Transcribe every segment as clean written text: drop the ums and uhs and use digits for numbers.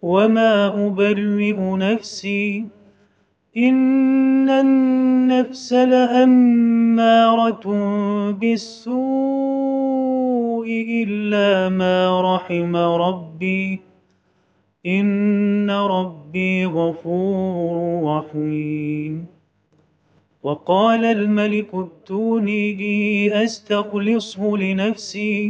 وما أبرئ نفسي إن النفس لأمارة بالسوء إلا ما رحم ربي إن ربي غفور رحيم. وقال الملك ائتوني به أستخلصه لنفسي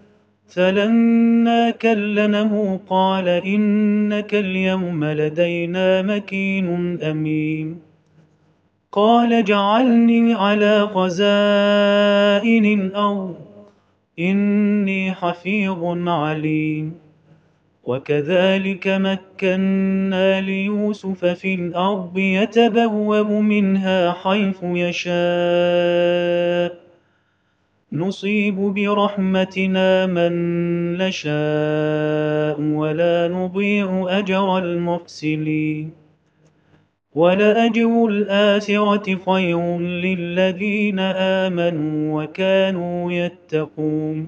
فلما كلمه قال إنك اليوم لدينا مكين أمين. قال اجعلني على خزائن الأرض إني حفيظ عليم. وكذلك مكنا ليوسف في الأرض يتبوأ منها حيث يشاء نصيب برحمتنا من نشاء ولا نضيع أجر المحسنين ولأجر الآخرة خير للذين آمنوا وكانوا يتقون.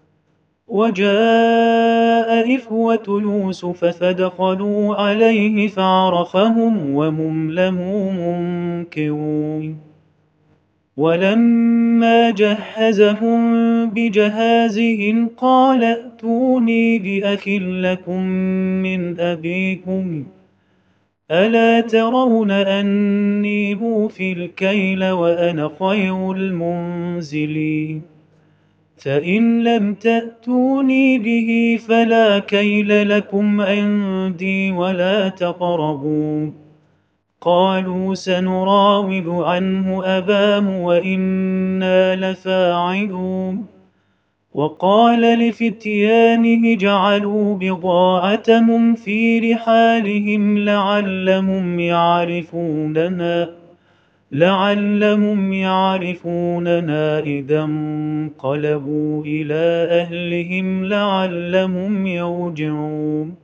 وجاء إخوة يوسف فدخلوا عليه فعرفهم وهم له منكرون. ولما جهزهم بجهازهم قال ائتوني بأخ لكم من أبيكم ألا ترون أني أوفي الكيل وأنا خير المنزلين فإن لم تأتوني به فلا كيل لكم عندي ولا تقربون. قالوا سنراود عنه أباه وإنا لفاعلون. وقال لفتيانه اجعلوا بضاعتهم في رحالهم لعلهم يعرفوننا إذا انقلبوا إلى أهلهم لعلهم يرجعون.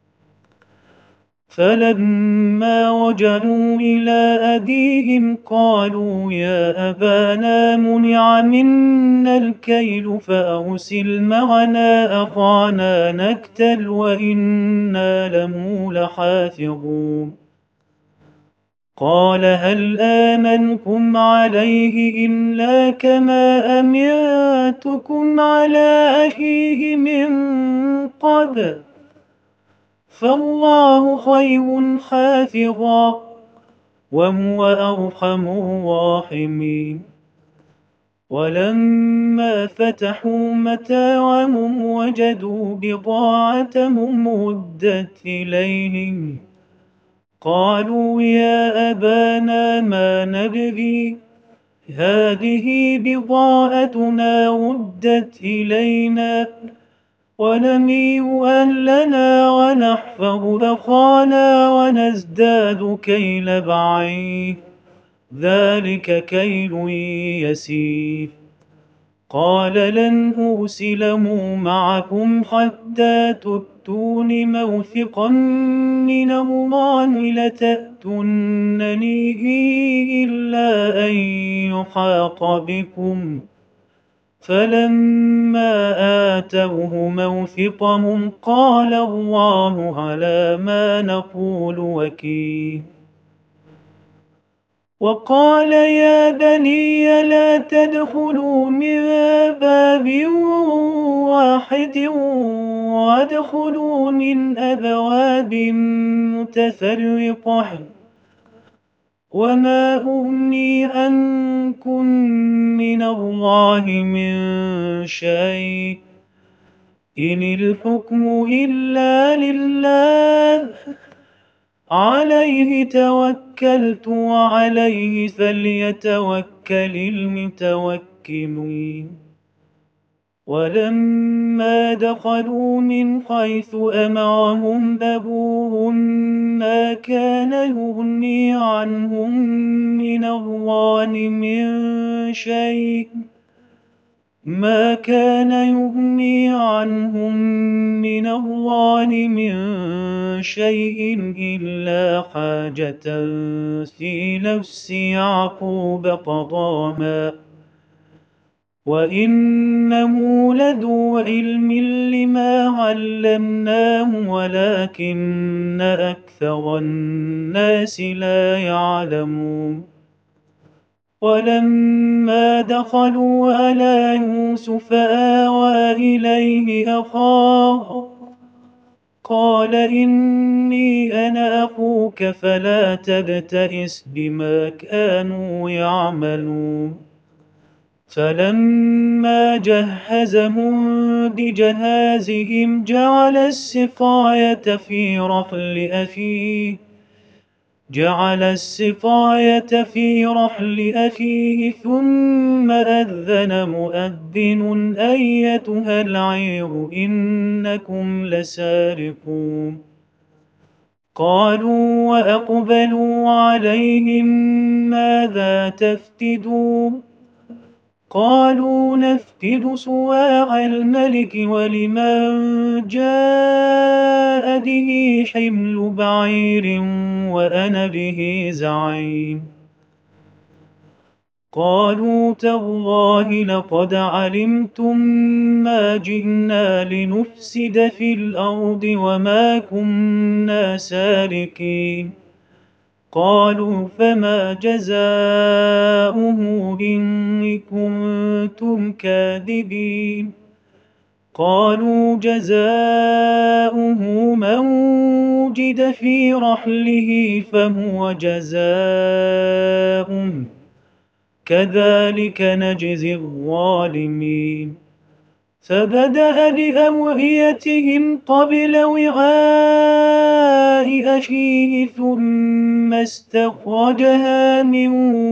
فلما رجعوا إلى أبيهم قالوا يا أبانا منع منا الكيل فأرسل معنا أخانا نكتل وإنا له لحافظون. قال هل آمنكم عليه إلا كما أمنتكم على أخيه من قبل فالله خير حافظا وهو أرحم الراحمين. ولما فتحوا متاعهم وجدوا بضاعتهم ردت إليهم قالوا يا أبانا ما نبغي هذه بضاعتنا ردت إلينا ونمير أهلنا ونحفظ أخانا ونزداد كيل بعير ذلك كيل يسير. قال لن أرسله معكم حتى تؤتون موثقا من الله لتأتونني إلا أن يحاط بكم. فلما آتوه موثقهم قال الله على ما نقول وكيل. وقال يا بني لا تدخلوا من باب واحد وادخلوا من أبواب متفرقة وما أغني عنكم من الله من شيء إن الحكم إلا لله عليه توكلت وعليه فليتوكل المتوكلون. ولما دخلوا من حيث أمرهم أبوهم ما كان يغني عنهم من الله من شيء إلا حاجة في نفس يعقوب قضاها وإنه لذو علم لما علمناه ولكن أكثر الناس لا يعلمون ولما دخلوا على يوسف آوى إليه أخاه قال إني أنا أخوك فلا تبتئس بما كانوا يعملون فلما جهزهم بجهازهم جعل السقاية في رحل أخيه ثم أذن مؤذن أيتها العير إنكم لسارقون قالوا وأقبلوا عليهم ماذا تفقدون قالوا نفقد صواع الملك ولمن جاء به حمل بعير وأنا به زعيم قالوا تالله لقد علمتم ما جئنا لنفسد في الأرض وما كنا سارقين قالوا فما جزاؤه إن كنتم كاذبين قالوا جزاؤه من وجد في رحله فهو جزاء كذلك نجزي الظالمين فبدأ بأوعيتهم قبل وعاء أخيه ثم استخرجها من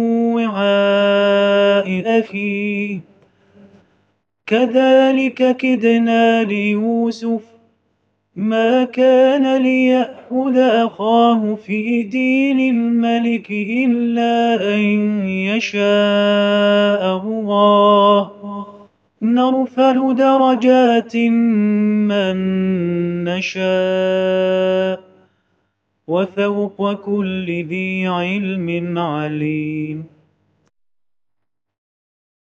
وعاء أخيه كذلك كدنا ليوسف ما كان ليأخذ أخاه في دين الملك إلا أن يشاء الله نرفع درجات من نشاء وفوق كل ذي علم عليم